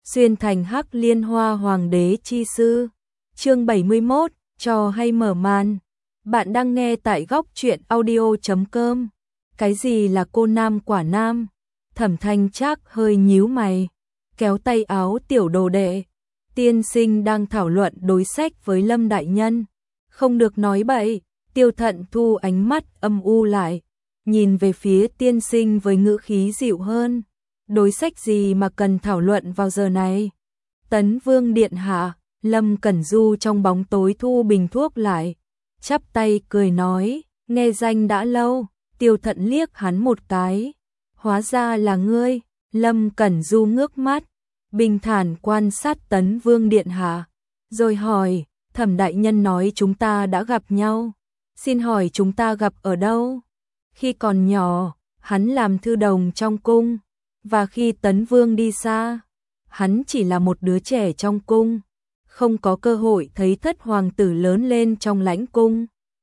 xuyên thành Hắc Liên Hoa Hoàng đế chi sư. Chương 71, trò hay mở màn. Bạn đang nghe tại góc truyện audio.com. Cái gì là cô nam quả nam? Thẩm Thanh Trác hơi nhíu mày, kéo tay áo tiểu đồ đệ. Tiên sinh đang thảo luận đối sách với Lâm đại nhân, không được nói bậy. Tiêu Thận thu ánh mắt âm u lại, nhìn về phía tiên sinh với ngữ khí dịu hơn. Đối sách gì mà cần thảo luận vào giờ này? Tấn Vương điện hạ. Lâm Cẩn Du trong bóng tối thu bình thuốc lại, chắp tay cười nói, nghe danh đã lâu. Tiêu Thận liếc hắn một cái, hóa ra là ngươi. Lâm Cẩn Du ngước mắt, bình thản quan sát Tấn Vương điện hạ, rồi hỏi, Thẩm đại nhân nói chúng ta đã gặp nhau, xin hỏi chúng ta gặp ở đâu? Khi còn nhỏ, hắn làm thư đồng trong cung, và khi Tấn Vương đi xa, hắn chỉ là một đứa trẻ trong cung, không có cơ hội thấy thất hoàng tử lớn lên trong lãnh cung.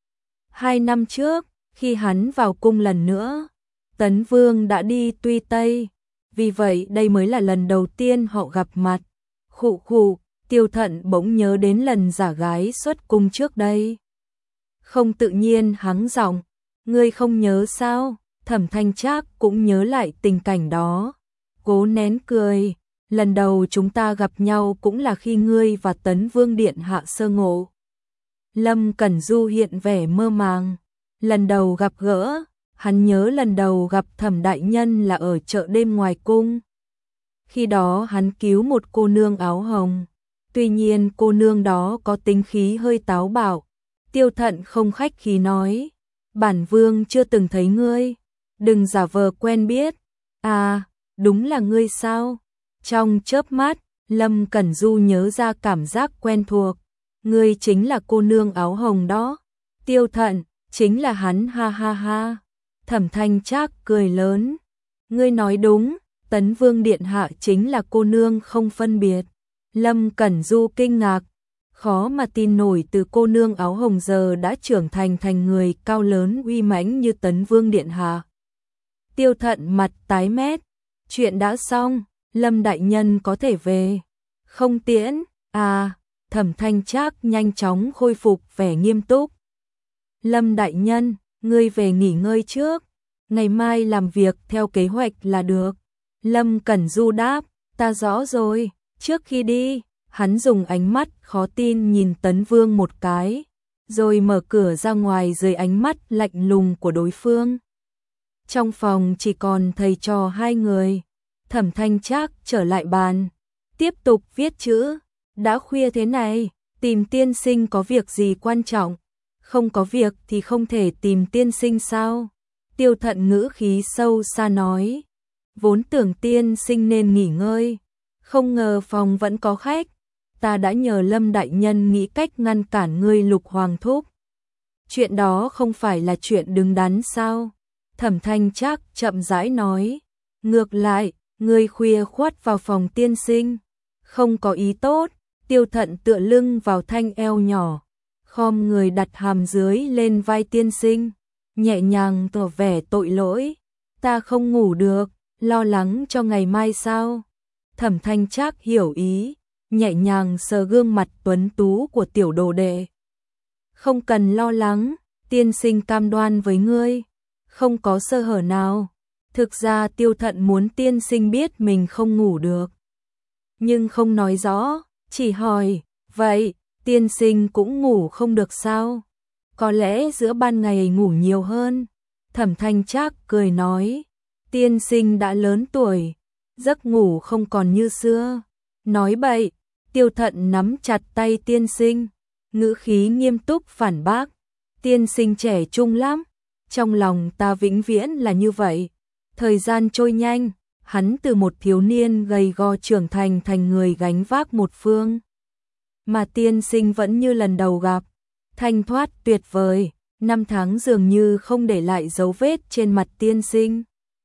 2 năm trước, khi hắn vào cung lần nữa, Tấn Vương đã đi Tuy Tây, vì vậy đây mới là lần đầu tiên họ gặp mặt. Khụ khụ, Tiêu Thận bỗng nhớ đến lần giả gái xuất cung trước đây. Không tự nhiên hắng giọng, ngươi không nhớ sao? Thẩm Thanh Trác cũng nhớ lại tình cảnh đó, cố nén cười. Lần đầu chúng ta gặp nhau cũng là khi ngươi và Tấn Vương điện hạ sơ ngộ. Lâm Cẩn Du hiện vẻ mơ màng. Lần đầu gặp gỡ, hắn nhớ lần đầu gặp Thẩm đại nhân là ở chợ đêm ngoài cung. Khi đó hắn cứu một cô nương áo hồng, tuy nhiên cô nương đó có tính khí hơi táo bạo. Tiêu Thận không khách khí nói, bản vương chưa từng thấy ngươi, đừng giả vờ quen biết. À, đúng là ngươi sao? Trong chớp mắt, Lâm Cẩn Du nhớ ra cảm giác quen thuộc. Ngươi chính là cô nương áo hồng đó. Tiêu Thận, chính là hắn, ha ha ha. Thẩm Thanh Trác cười lớn. Ngươi nói đúng, Tấn Vương điện hạ chính là cô nương không phân biệt. Lâm Cẩn Du kinh ngạc, khó mà tin nổi từ cô nương áo hồng giờ đã trưởng thành người cao lớn uy mãnh như Tấn Vương điện hạ. Tiêu Thận mặt tái mét. Chuyện đã xong, Lâm đại nhân có thể về. Không tiễn, à, Thẩm Thanh Trác nhanh chóng khôi phục vẻ nghiêm túc. Lâm đại nhân, ngươi về nghỉ ngơi trước, ngày mai làm việc theo kế hoạch là được. Lâm Cẩn Du đáp, ta rõ rồi. Trước khi đi, hắn dùng ánh mắt khó tin nhìn Tấn Vương một cái, rồi mở cửa ra ngoài dưới ánh mắt lạnh lùng của đối phương. Trong phòng chỉ còn thầy trò 2 người. Thẩm Thanh Trác trở lại bàn, tiếp tục viết chữ. Đã khuya thế này, tìm tiên sinh có việc gì quan trọng? Không có việc thì không thể tìm tiên sinh sao? Tiêu Thận ngữ khí sâu xa nói, vốn tưởng tiên sinh nên nghỉ ngơi, không ngờ phòng vẫn có khách. Ta đã nhờ Lâm đại nhân nghĩ cách ngăn cản ngươi Lục Hoàng thúc. Chuyện đó không phải là chuyện đứng đắn sao? Thẩm Thanh Trác chậm rãi nói, ngược lại, ngươi khuya khoắt vào phòng tiên sinh, không có ý tốt. Tiêu Thận tựa lưng vào thanh eo nhỏ, khom người đặt hàm dưới lên vai tiên sinh, nhẹ nhàng tỏ vẻ tội lỗi. Ta không ngủ được, lo lắng cho ngày mai sao? Thẩm Thanh Trác hiểu ý, nhẹ nhàng sờ gương mặt tuấn tú của tiểu đồ đệ. Không cần lo lắng, tiên sinh cam đoan với ngươi, không có sơ hở nào. Thực ra Tiêu Thận muốn tiên sinh biết mình không ngủ được, nhưng không nói rõ, chỉ hỏi, vậy, tiên sinh cũng ngủ không được sao? Có lẽ giữa ban ngày ngủ nhiều hơn. Thẩm Thanh Trác cười nói, tiên sinh đã lớn tuổi, giấc ngủ không còn như xưa. Nói bậy. Tiêu Thận nắm chặt tay tiên sinh, ngữ khí nghiêm túc phản bác, tiên sinh trẻ trung lắm, trong lòng ta vĩnh viễn là như vậy. Thời gian trôi nhanh, hắn từ một thiếu niên gầy gò trưởng thành người gánh vác một phương. Mà tiên sinh vẫn như lần đầu gặp, thanh thoát tuyệt vời, 5 tháng dường như không để lại dấu vết trên mặt tiên sinh.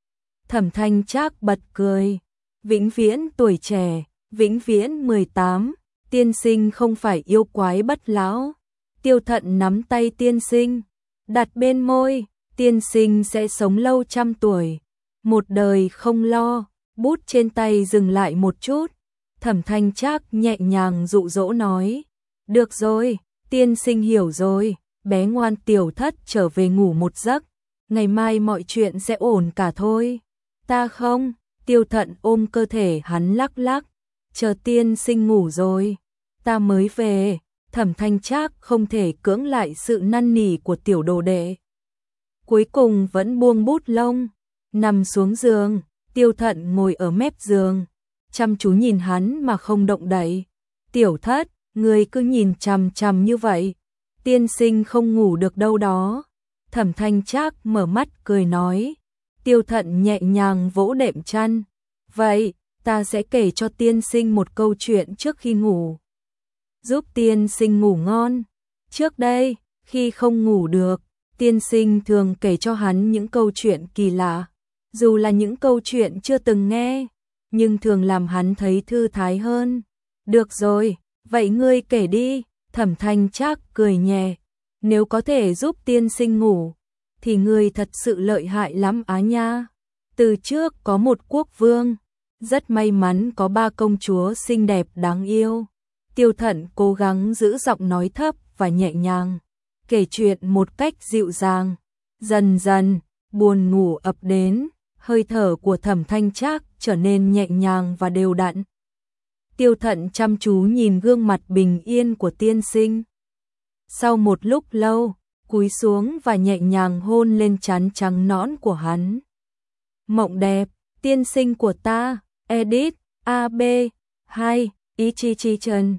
Thẩm Thanh Trác bật cười, vĩnh viễn tuổi trẻ, vĩnh viễn 18, tiên sinh không phải yêu quái bất lão. Tiêu Thận nắm tay tiên sinh, đặt bên môi, tiên sinh sẽ sống lâu 100 tuổi, một đời không lo. Bút trên tay dừng lại một chút, Thẩm Thanh Trác nhẹ nhàng dụ dỗ nói, được rồi, tiên sinh hiểu rồi, bé ngoan tiểu thất trở về ngủ một giấc, ngày mai mọi chuyện sẽ ổn cả thôi. Ta không, Tiêu Thận ôm cơ thể hắn lắc lắc, chờ tiên sinh ngủ rồi, ta mới về. Thẩm Thanh Trác không thể cưỡng lại sự năn nỉ của tiểu đồ đệ. Cuối cùng vẫn buông bút lông, nằm xuống giường, Tiêu Thận ngồi ở mép giường, chăm chú nhìn hắn mà không động đậy. Tiểu thất, người cứ nhìn chằm chằm như vậy, tiên sinh không ngủ được đâu đó. Thẩm Thanh Trác mở mắt cười nói. Tiêu Thận nhẹ nhàng vỗ đệm chăn, vậy, ta sẽ kể cho tiên sinh một câu chuyện trước khi ngủ, giúp tiên sinh ngủ ngon. Trước đây, khi không ngủ được, tiên sinh thường kể cho hắn những câu chuyện kỳ lạ, dù là những câu chuyện chưa từng nghe, nhưng thường làm hắn thấy thư thái hơn. Được rồi, vậy ngươi kể đi. Thẩm Thanh Trác cười nhẹ, nếu có thể giúp tiên sinh ngủ, thì ngươi thật sự lợi hại lắm á nha. Từ trước có một quốc vương, rất may mắn có 3 công chúa xinh đẹp đáng yêu. Tiêu Thận cố gắng giữ giọng nói thấp và nhẹ nhàng, kể chuyện một cách dịu dàng. Dần dần, buồn ngủ ập đến, hơi thở của Thẩm Thanh Trác trở nên nhẹ nhàng và đều đặn. Tiêu Thận chăm chú nhìn gương mặt bình yên của tiên sinh. Sau một lúc lâu, cúi xuống và nhẹ nhàng hôn lên trán trắng nõn của hắn. Mộng đẹp, tiên sinh của ta. Edit, AB, 2, Ichichichen,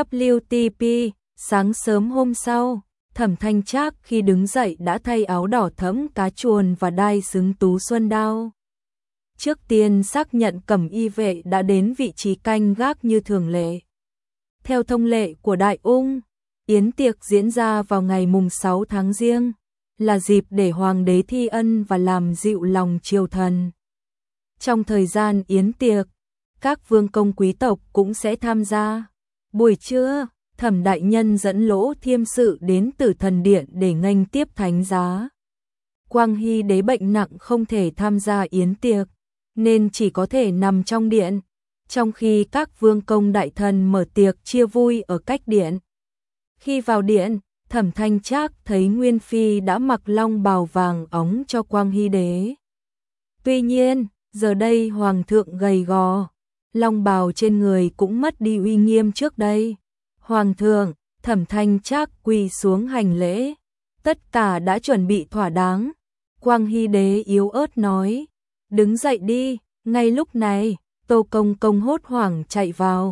WTP. Sáng sớm hôm sau, Thẩm Thanh Trác khi đứng dậy đã thay áo đỏ thẫm cá chuồn và đai xứng tú xuân đao. Trước tiên xác nhận cẩm y vệ đã đến vị trí canh gác như thường lệ. Theo thông lệ của Đại Ung, yến tiệc diễn ra vào ngày mùng 6 tháng Giêng, là dịp để hoàng đế thi ân và làm dịu lòng triều thần. Trong thời gian yến tiệc, các vương công quý tộc cũng sẽ tham gia. Buổi trưa, Thẩm đại nhân dẫn Lỗ Thiêm sự đến Tử Thần Điện để nghênh tiếp thánh giá. Quang Hy đế bệnh nặng không thể tham gia yến tiệc, nên chỉ có thể nằm trong điện, trong khi các vương công đại thần mở tiệc chia vui ở cách điện. Khi vào điện, Thẩm Thanh Trác thấy Nguyên Phi đã mặc long bào vàng óng cho Quang Hy đế. Tuy nhiên, giờ đây hoàng thượng gầy gò, long bào trên người cũng mất đi uy nghiêm trước đây. Hoàng thượng, Thẩm Thanh Trác quỳ xuống hành lễ, tất cả đã chuẩn bị thỏa đáng. Quang Hy đế yếu ớt nói, đứng dậy đi. Ngay lúc này, Tô Công Công hốt hoảng chạy vào.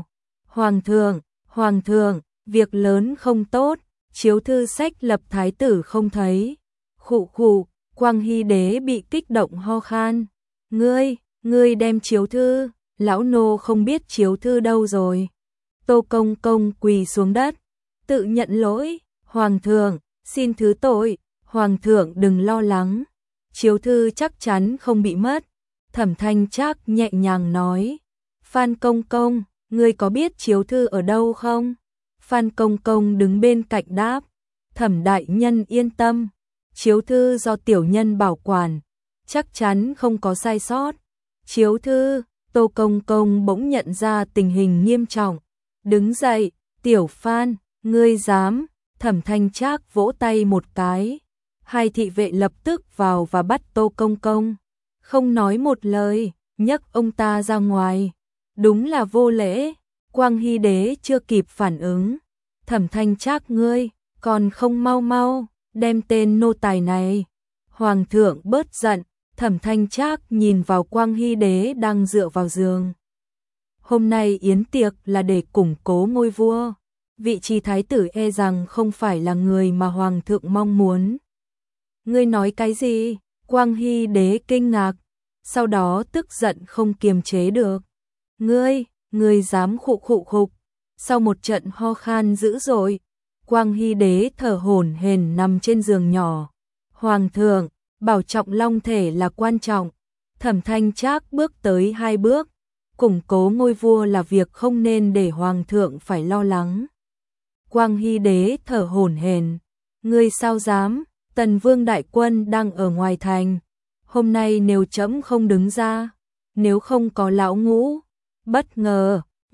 Hoàng thượng, việc lớn không tốt, chiếu thư sách lập thái tử không thấy. Khụ khụ, Quang Hy đế bị kích động ho khan. Ngươi đem chiếu thư, lão nô không biết chiếu thư đâu rồi. Tô Công Công quỳ xuống đất, tự nhận lỗi. Hoàng thượng, xin thứ tội, hoàng thượng đừng lo lắng, chiếu thư chắc chắn không bị mất. Thẩm Thanh Trác nhẹ nhàng nói. Phan Công Công, ngươi có biết chiếu thư ở đâu không? Phan Công Công đứng bên cạnh đáp. Thẩm đại nhân yên tâm, chiếu thư do tiểu nhân bảo quản, chắc chắn không có sai sót. Chiếu thư, Tô Công Công bỗng nhận ra tình hình nghiêm trọng, đứng dậy. Tiểu Phan, ngươi dám? Thẩm Thanh Trác vỗ tay một cái, 2 thị vệ lập tức vào và bắt Tô Công Công, không nói một lời, nhấc ông ta ra ngoài. Đúng là vô lễ. Quang Hy đế chưa kịp phản ứng. Thẩm Thanh Trác ngươi, còn không mau đem tên nô tài này. Hoàng thượng bớt giận. Thẩm Thanh Trác nhìn vào Quang Hy đế đang dựa vào giường. Hôm nay yến tiệc là để củng cố ngôi vua, vị trí thái tử e rằng không phải là người mà hoàng thượng mong muốn. Ngươi nói cái gì? Quang Hy đế kinh ngạc, sau đó tức giận không kiềm chế được. Ngươi dám khụ. Sau một trận ho khan dữ dội, Quang Hy đế thở hổn hển nằm trên giường nhỏ. Hoàng thượng, bảo trọng long thể là quan trọng. Thẩm Thanh Trác bước tới 2 bước. Củng cố ngôi vua là việc không nên để hoàng thượng phải lo lắng. Quang Hy đế thở hổn hển. Ngươi sao dám? Tần Vương đại quân đang ở ngoài thành. Hôm nay nếu trẫm không đứng ra, nếu không có lão ngũ, bất ngờ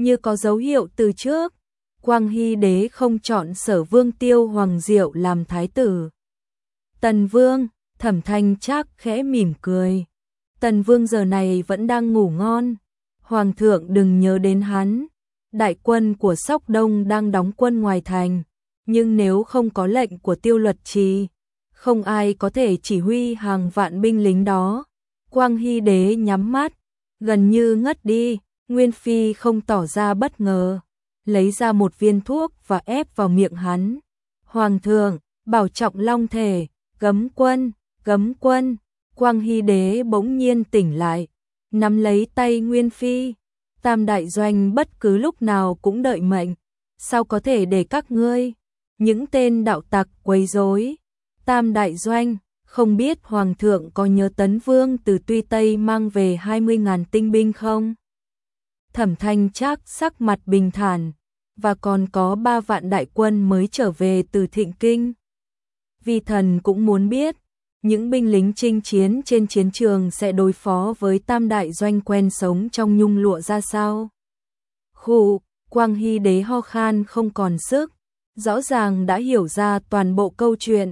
như có dấu hiệu từ trước. Quang Hy đế không chọn Sở Vương Tiêu Hoàng Diệu làm thái tử. Tần Vương, Thẩm Thanh Trác khẽ mỉm cười. Tần Vương giờ này vẫn đang ngủ ngon. Hoàng thượng đừng nhớ đến hắn. Đại quân của Sóc Đông đang đóng quân ngoài thành. Nhưng nếu không có lệnh của Tiêu Luật Trì, không ai có thể chỉ huy hàng vạn binh lính đó. Quang Hy đế nhắm mắt, gần như ngất đi. Nguyên Phi không tỏ ra bất ngờ, lấy ra một viên thuốc và ép vào miệng hắn. Hoàng thượng, bảo trọng long thể, gấm quân, gấm quân. Quang Hy đế bỗng nhiên tỉnh lại, nắm lấy tay Nguyên Phi. Tam đại doanh bất cứ lúc nào cũng đợi mệnh, sao có thể để các ngươi, những tên đạo tặc quấy rối. Tam đại doanh, không biết Hoàng thượng có nhớ Tấn Vương từ Tuy Tây mang về 20.000 tinh binh không? Thẩm Thanh Trác sắc mặt bình thản, và còn có 3 vạn đại quân mới trở về từ Thịnh Kinh. Vi thần cũng muốn biết, những binh lính chinh chiến trên chiến trường sẽ đối phó với tam đại doanh quen sống trong nhung lụa ra sao? Khụ, Quang Hy đế ho khan không còn sức, rõ ràng đã hiểu ra toàn bộ câu chuyện.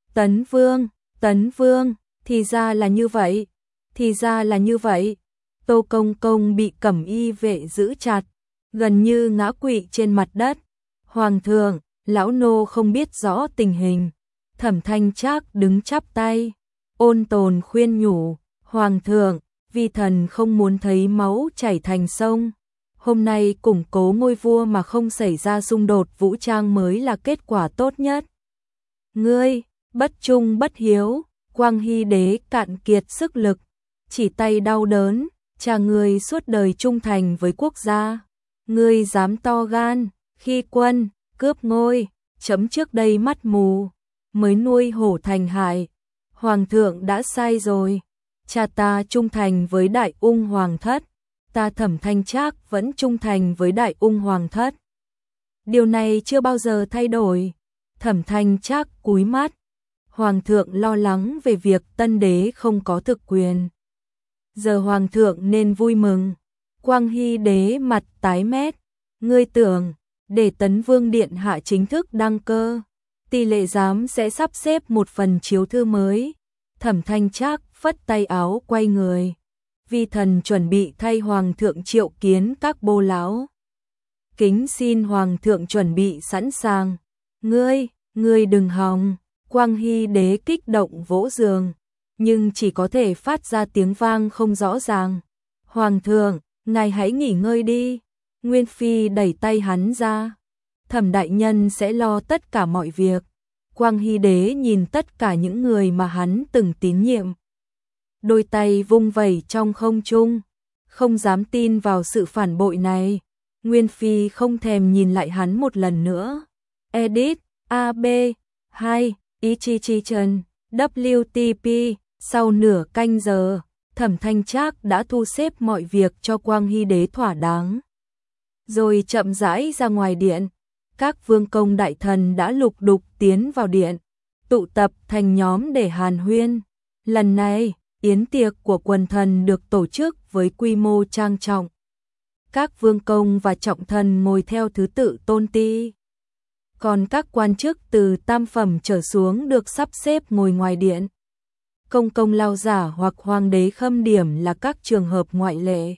Tấn Vương, thì ra là như vậy, thì ra là như vậy. Tô Công Công bị cẩm y vệ giữ chặt, gần như ngã quỵ trên mặt đất. Hoàng thượng, lão nô không biết rõ tình hình. Thẩm Thanh Trác đứng chắp tay, ôn tồn khuyên nhủ. Hoàng thượng, vi thần không muốn thấy máu chảy thành sông. Hôm nay củng cố ngôi vua mà không xảy ra xung đột vũ trang mới là kết quả tốt nhất. Ngươi, bất trung bất hiếu. Quang Hy đế cạn kiệt sức lực, chỉ tay đau đớn. Cha ngươi suốt đời trung thành với quốc gia, ngươi dám to gan, khi quân, cướp ngôi, chấm trước đây mắt mù, mới nuôi hổ thành hại. Hoàng thượng đã sai rồi, cha ta trung thành với Đại Ung Hoàng thất, ta Thẩm Thanh Trác vẫn trung thành với Đại Ung Hoàng thất. Điều này chưa bao giờ thay đổi. Thẩm Thanh Trác cúi mắt, Hoàng thượng lo lắng về việc tân đế không có thực quyền. Giờ Hoàng thượng nên vui mừng. Quang Hy đế mặt tái mét. Ngươi tưởng, để Tấn Vương Điện Hạ chính thức đăng cơ, tỷ lệ giám sẽ sắp xếp một phần chiếu thư mới. Thẩm Thanh Trác phất tay áo quay người. Vi thần chuẩn bị thay Hoàng thượng triệu kiến các bô lão. Kính xin Hoàng thượng chuẩn bị sẵn sàng. Ngươi đừng hòng. Quang Hy đế kích động vỗ giường, nhưng chỉ có thể phát ra tiếng vang không rõ ràng. Hoàng thượng, ngài hãy nghỉ ngơi đi. Nguyên Phi đẩy tay hắn ra. Thẩm đại nhân sẽ lo tất cả mọi việc. Quang Hy đế nhìn tất cả những người mà hắn từng tín nhiệm. Đôi tay vung vẩy trong không trung, không dám tin vào sự phản bội này. Nguyên Phi không thèm nhìn lại hắn một lần nữa. Edit, AB, 2, Ichichichen, WTP. Sau nửa canh giờ, Thẩm Thanh Trác đã thu xếp mọi việc cho Quang Hy đế thỏa đáng. Rồi chậm rãi ra ngoài điện, các vương công đại thần đã lục đục tiến vào điện, tụ tập thành nhóm để hàn huyên. Lần này, yến tiệc của quần thần được tổ chức với quy mô trang trọng. Các vương công và trọng thần ngồi theo thứ tự tôn ti. Còn các quan chức từ tam phẩm trở xuống được sắp xếp ngồi ngoài điện. Công công lao giả hoặc hoàng đế khâm điểm là các trường hợp ngoại lệ.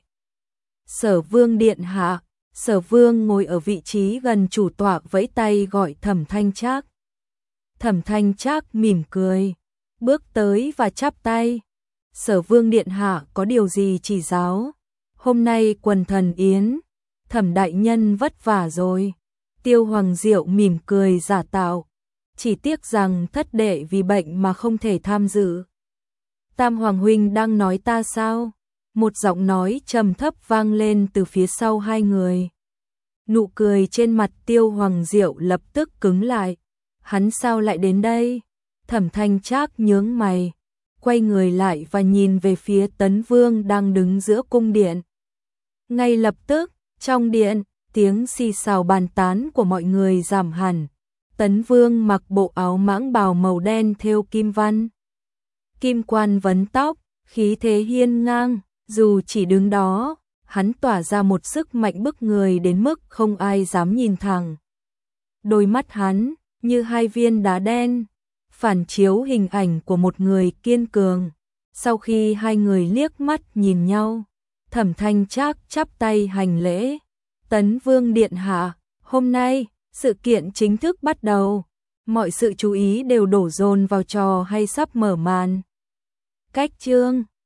Sở Vương Điện Hạ, Sở Vương ngồi ở vị trí gần chủ tọa vẫy tay gọi Thẩm Thanh Trác. Thẩm Thanh Trác mỉm cười, bước tới và chắp tay. Sở Vương Điện Hạ có điều gì chỉ giáo? Hôm nay quần thần yến, Thẩm đại nhân vất vả rồi. Tiêu Hoàng Diệu mỉm cười giả tạo, chỉ tiếc rằng thất đệ vì bệnh mà không thể tham dự. Tam Hoàng huynh đang nói ta sao? Một giọng nói trầm thấp vang lên từ phía sau hai người. Nụ cười trên mặt Tiêu Hoàng Diệu lập tức cứng lại. Hắn sao lại đến đây? Thẩm Thanh Trác nhướng mày, quay người lại và nhìn về phía Tấn Vương đang đứng giữa cung điện. Ngay lập tức, trong điện, tiếng xì xào bàn tán của mọi người giảm hẳn. Tấn Vương mặc bộ áo mãng bào màu đen thêu kim văn. Kim quan vấn tóc, khí thế hiên ngang, dù chỉ đứng đó, hắn tỏa ra một sức mạnh bức người đến mức không ai dám nhìn thẳng. Đôi mắt hắn như hai viên đá đen, phản chiếu hình ảnh của một người kiên cường. Sau khi hai người liếc mắt nhìn nhau, Thẩm Thanh Trác chắp tay hành lễ. Tấn Vương điện hạ, hôm nay, sự kiện chính thức bắt đầu. Mọi sự chú ý đều đổ dồn vào trò hay sắp mở màn. Cách chương